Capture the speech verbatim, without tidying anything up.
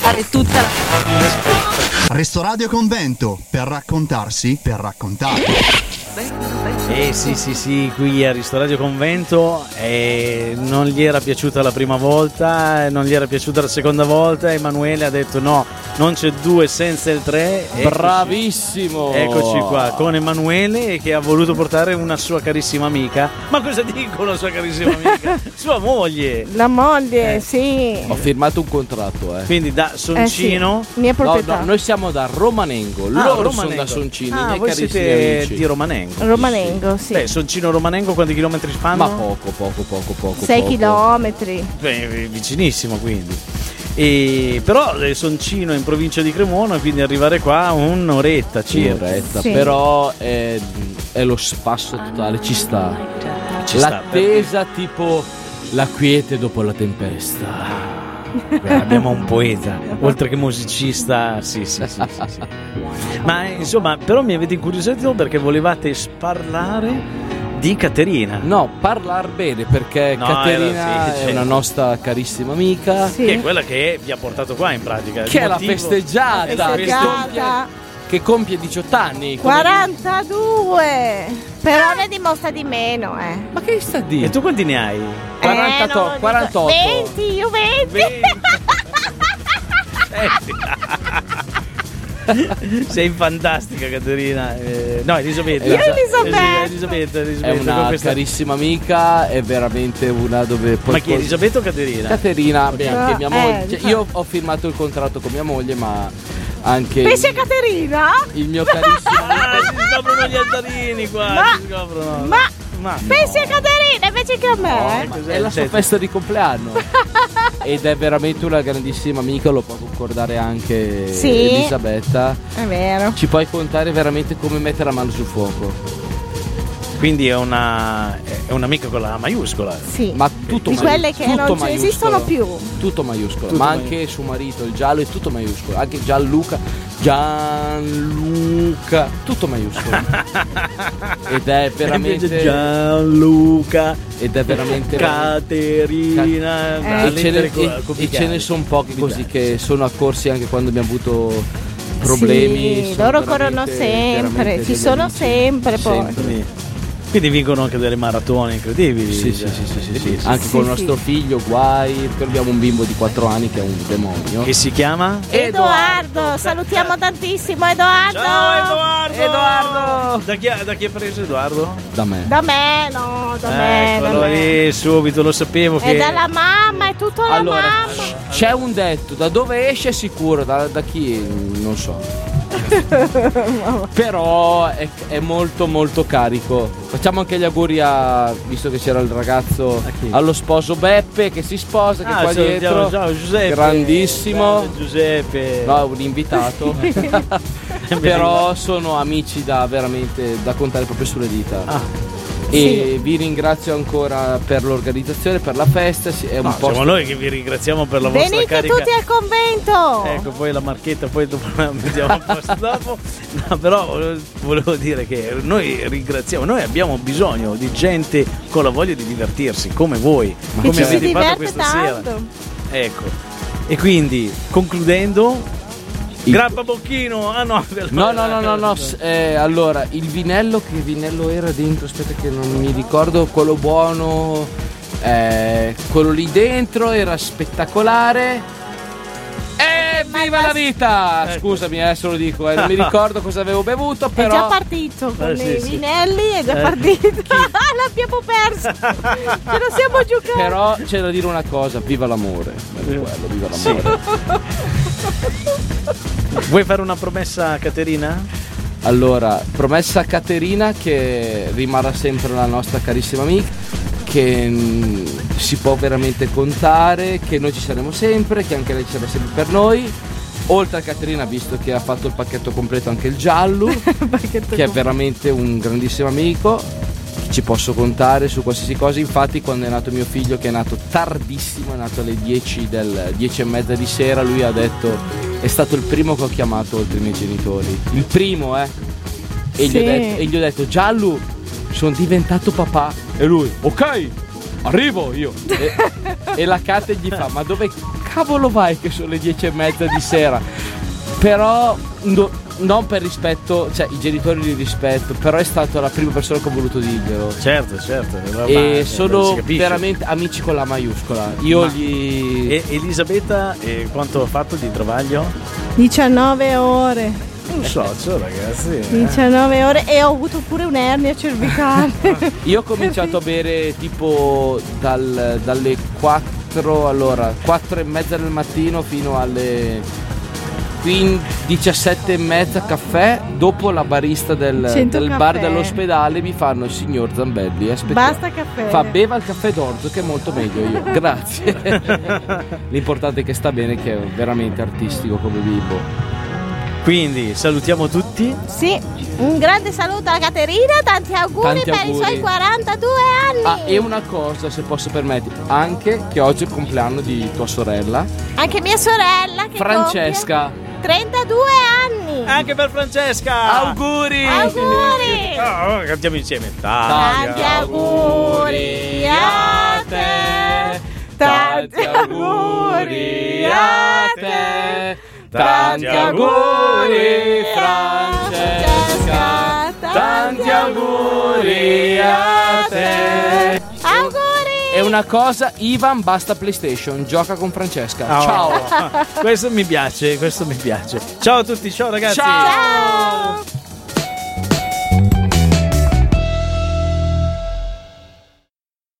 fare tutta la... Restoradio Convento, per raccontarsi, per raccontare. Eh sì sì sì, qui a Ristoradio Convento eh, non gli era piaciuta la prima volta, non gli era piaciuta la seconda volta. Emanuele ha detto no, non c'è due senza il tre. Eccoci. Bravissimo. Eccoci qua con Emanuele, che ha voluto portare una sua carissima amica. Ma cosa dico la sua carissima amica? Sua moglie. La moglie, Eh. sì. Ho firmato un contratto, eh. Quindi da Soncino. Eh sì, mia No, proprietà. no, noi siamo da Romanengo. Ah, Loro Romanengo. sono da Soncino, Ah, i miei voi carissimi siete amici. di Romanengo. Romanengo, sì. Beh, Soncino Romanengo quanti chilometri fanno? Ma poco, poco, poco, poco. sei poco. chilometri. Beh, vicinissimo quindi. E, però eh, Soncino è in provincia di Cremona, quindi arrivare qua un'oretta circa. Un'oretta, Sì. però è, è lo spasso totale, ci sta. Ci sta, L'attesa tipo la quiete dopo la tempesta. Beh, abbiamo un poeta, oltre che musicista, sì, sì, sì, sì, sì. Ma insomma, però mi avete incuriosito perché volevate parlare di Caterina. No, parlar bene perché No, Caterina eh, sì, è sì. una nostra carissima amica Sì. Che è quella che vi ha portato qua in pratica. Il che è la motivo- festeggiata, che compie, Festeggiata. che compie diciotto anni. come- quarantadue. Però ne dimostra di meno, eh. Ma che sta a dire? E tu quanti ne hai? quarantotto, Eh, non lo dico. quarantotto. venti, io venti. Sei fantastica, Caterina. Eh, no, Elisabetta. Io Elisabetta. Elisabetta, È Elisabetta, con una questa- carissima amica, è veramente una dove poi Ma chi è, Elisabetta o Caterina? Caterina, beh, anche mia Eh, moglie. Cioè, eh. io ho firmato il contratto con mia moglie, ma anche Pensi a il, Caterina? il mio carissimo Ah, si scoprono gli altarini qua. Ma- si scoprono. Ma Ma pensi a Caterina invece che a me? cos'è è il la sua tetto? festa di compleanno. Ed è veramente una grandissima amica, lo può concordare anche Sì. Elisabetta. È vero. Ci puoi contare veramente come mettere la mano sul fuoco. Quindi è una è un'amica con la maiuscola. Sì. Ma tutto Di maius- quelle che tutto non ci maiuscolo. esistono più. Tutto maiuscolo, Tutto ma maiuscolo. anche suo marito, il giallo, è tutto maiuscolo. Anche Gianluca, Gianluca, tutto maiuscolo. Ed è veramente Gianluca ed è veramente Caterina. Eh. e ce ne, co- e- e complicate. ce ne sono pochi così Complicate. che sono accorsi anche quando abbiamo avuto problemi. Sì, sono loro corrono veramente- sempre, veramente ci degli sono amici. sempre poi. Sempre. Quindi, quindi vincono anche delle maratone incredibili. Sì, sì, sì, sì, sì, sì. Anche Sì, con il sì. nostro figlio, guai, perché abbiamo un bimbo di quattro anni che è un demonio. Che si chiama? Edoardo, salutiamo tantissimo Edoardo. Ciao Edoardo! Edoardo! Da chi, ha- da chi è preso Edoardo? Da me. Da me, no, da me, Ecco, da allora me. lì subito lo sapevo che È dalla mamma, è tutto la Allora, mamma. c'è un detto, da dove esce è sicuro, da, da chi non so. Però è, è molto molto carico. Facciamo anche gli auguri a, visto che c'era il ragazzo, A chi? allo sposo Beppe che si sposa, che Ah, qua salutiamo, dietro. ciao Giuseppe. Grandissimo. Grande Giuseppe. No, un invitato. Però sono amici da veramente da contare proprio sulle dita. Ah. E vi ringrazio ancora per l'organizzazione, per la festa. sì, È un No, po' siamo noi che vi ringraziamo per la vostra Venite carica. tutti al convento. Ecco, poi la marchetta, poi dopo la mettiamo a posto dopo. No, però eh, volevo dire che noi ringraziamo, noi abbiamo bisogno di gente con la voglia di divertirsi, come voi, Che come ci si avete fatto diverte questa tanto. sera. Ecco. E quindi, concludendo, grappa bocchino. Ah no, No, no, no, no, no. s- eh, allora, il vinello, che vinello era dentro? Aspetta che non mi ricordo, quello buono, eh, quello lì dentro era spettacolare. E viva la vita! Scusami, adesso lo dico, eh, non mi ricordo cosa avevo bevuto, È però già partito con Eh, sì, i sì. vinelli, è già Eh, partito. L'abbiamo perso. Ce lo siamo giocati. però c'è da dire una cosa, viva l'amore. È quello, viva l'amore. Vuoi fare una promessa a Caterina? Allora, promessa a Caterina che rimarrà sempre la nostra carissima amica, che mm, si può veramente contare, che noi ci saremo sempre, che anche lei ci sarà sempre per noi. Oltre a Caterina, visto che ha fatto il pacchetto completo anche il Giallo, che è veramente un grandissimo amico, ci posso contare su qualsiasi cosa. Infatti quando è nato mio figlio, che è nato tardissimo, è nato alle dieci del dieci e mezza di sera, lui ha detto è stato il primo che ho chiamato oltre i miei genitori, il primo eh e, Sì. gli, ho detto, e gli ho detto Giallo, sono diventato papà, e lui ok, arrivo io. E, e la Kate gli fa: ma dove cavolo vai che sono le dieci e mezza di sera? Però no, non per rispetto, cioè i genitori li rispetto, però è stata la prima persona che ho voluto dirglielo. Certo, certo. E sono veramente amici con la maiuscola. Io Ma gli. E Elisabetta, eh, quanto ha fatto di travaglio? diciannove ore. Un socio, ragazzi. eh. diciannove ore e ho avuto pure un'ernia cervicale. Io ho cominciato a bere tipo dal, dalle quattro, allora quattro e mezza del mattino fino alle quindi diciassette e mezza caffè. Dopo la barista del, del bar caffè. dell'ospedale mi fanno: il signor Zambelli, aspetta. Basta caffè. Fa beva il caffè d'orzo che è molto meglio. Io grazie. L'importante è che sta bene, che è veramente artistico come bimbo. Quindi salutiamo tutti. Sì, un grande saluto a Caterina, tanti auguri Tanti per auguri. i suoi quarantadue anni. Ah, e una cosa, se posso permettere, anche che oggi è il compleanno di tua sorella Anche mia sorella che Francesca. compie trentadue anni. Anche per Francesca. Auguri! Auguri. Oh, cantiamo insieme. Tanti auguri a te. Tanti auguri a te. Tanti auguri Francesca, tanti auguri a te. Auguri. E una cosa, Ivan basta PlayStation, gioca con Francesca. Oh. Ciao. Questo mi piace, questo mi piace. Ciao a tutti, ciao ragazzi. Ciao. Ciao.